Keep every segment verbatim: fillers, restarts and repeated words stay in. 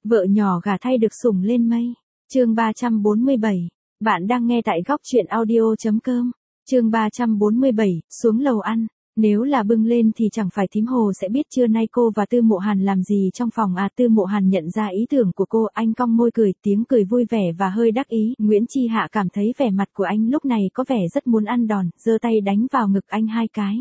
Vợ nhỏ gả thay được sủng lên mây. Chương ba trăm bốn mươi bảy. Bạn đang nghe tại góc truyện audio.com. Chương ba trăm bốn mươi bảy, xuống lầu ăn. Nếu là bưng lên thì chẳng phải thím Hồ sẽ biết trưa nay cô và Tư Mộ Hàn làm gì trong phòng à. Tư Mộ Hàn nhận ra ý tưởng của cô, anh cong môi cười, tiếng cười vui vẻ và hơi đắc ý. Nguyễn Chi Hạ cảm thấy vẻ mặt của anh lúc này có vẻ rất muốn ăn đòn, giơ tay đánh vào ngực anh hai cái.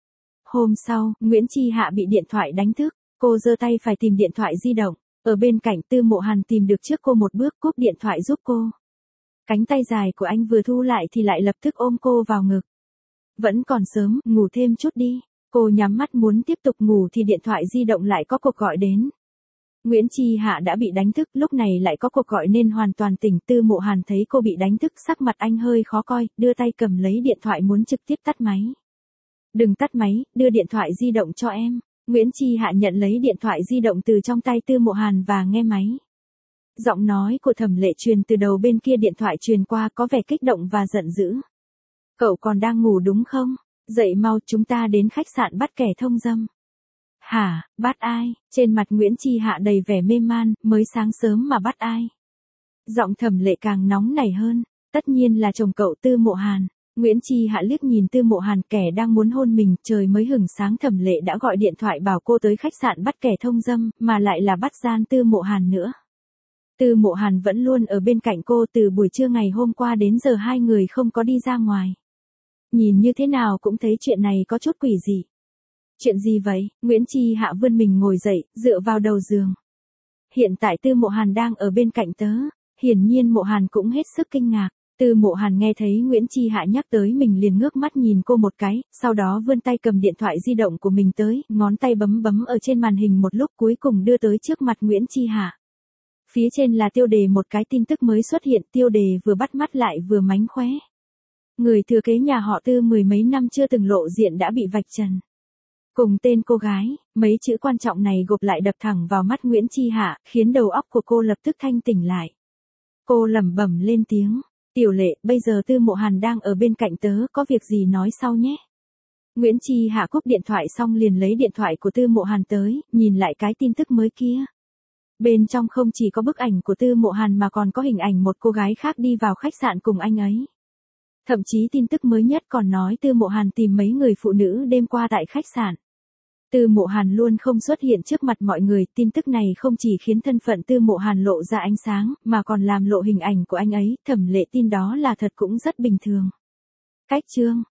Hôm sau, Nguyễn Chi Hạ bị điện thoại đánh thức, cô giơ tay phải tìm điện thoại di động. Ở bên cạnh Tư Mộ Hàn tìm được trước cô một bước, cúp điện thoại giúp cô. Cánh tay dài của anh vừa thu lại thì lại lập tức ôm cô vào ngực. Vẫn còn sớm, ngủ thêm chút đi. Cô nhắm mắt muốn tiếp tục ngủ thì điện thoại di động lại có cuộc gọi đến. Nguyễn Chi Hạ đã bị đánh thức, lúc này lại có cuộc gọi nên hoàn toàn tỉnh. Tư Mộ Hàn thấy cô bị đánh thức, sắc mặt anh hơi khó coi, đưa tay cầm lấy điện thoại muốn trực tiếp tắt máy. Đừng tắt máy, đưa điện thoại di động cho em. Nguyễn Chi Hạ nhận lấy điện thoại di động từ trong tay Tư Mộ Hàn và nghe máy. Giọng nói của Thẩm Lệ truyền từ đầu bên kia điện thoại truyền qua có vẻ kích động và giận dữ. Cậu còn đang ngủ đúng không? Dậy mau, chúng ta đến khách sạn bắt kẻ thông dâm. Hả, bắt ai? Trên mặt Nguyễn Chi Hạ đầy vẻ mê man, mới sáng sớm mà bắt ai? Giọng Thẩm Lệ càng nóng nảy hơn, tất nhiên là chồng cậu Tư Mộ Hàn. Nguyễn Chi Hạ liếc nhìn Tư Mộ Hàn, kẻ đang muốn hôn mình, trời mới hửng sáng Thẩm Lệ đã gọi điện thoại bảo cô tới khách sạn bắt kẻ thông dâm, mà lại là bắt gian Tư Mộ Hàn nữa. Tư Mộ Hàn vẫn luôn ở bên cạnh cô từ buổi trưa ngày hôm qua đến giờ hai người không có đi ra ngoài. Nhìn như thế nào cũng thấy chuyện này có chút quỷ dị. Chuyện gì vậy? Nguyễn Chi Hạ vươn mình ngồi dậy, dựa vào đầu giường. Hiện tại Tư Mộ Hàn đang ở bên cạnh tớ, hiển nhiên Mộ Hàn cũng hết sức kinh ngạc. Tư Mộ Hàn nghe thấy Nguyễn Chi Hạ nhắc tới mình liền ngước mắt nhìn cô một cái, sau đó vươn tay cầm điện thoại di động của mình tới, ngón tay bấm bấm ở trên màn hình một lúc cuối cùng đưa tới trước mặt Nguyễn Chi Hạ. Phía trên là tiêu đề một cái tin tức mới xuất hiện, tiêu đề vừa bắt mắt lại vừa mánh khóe. Người thừa kế nhà họ Tư mười mấy năm chưa từng lộ diện đã bị vạch trần. Cùng tên cô gái, mấy chữ quan trọng này gộp lại đập thẳng vào mắt Nguyễn Chi Hạ, khiến đầu óc của cô lập tức thanh tỉnh lại. Cô lẩm bẩm lên tiếng. Tiểu Lệ, bây giờ Tư Mộ Hàn đang ở bên cạnh tớ, có việc gì nói sau nhé. Nguyễn Chi Hạ cúp điện thoại xong liền lấy điện thoại của Tư Mộ Hàn tới, nhìn lại cái tin tức mới kia. Bên trong không chỉ có bức ảnh của Tư Mộ Hàn mà còn có hình ảnh một cô gái khác đi vào khách sạn cùng anh ấy. Thậm chí tin tức mới nhất còn nói Tư Mộ Hàn tìm mấy người phụ nữ đêm qua tại khách sạn. Tư Mộ Hàn luôn không xuất hiện trước mặt mọi người, tin tức này không chỉ khiến thân phận Tư Mộ Hàn lộ ra ánh sáng, mà còn làm lộ hình ảnh của anh ấy, Thẩm Lệ tin đó là thật cũng rất bình thường. Cách chương,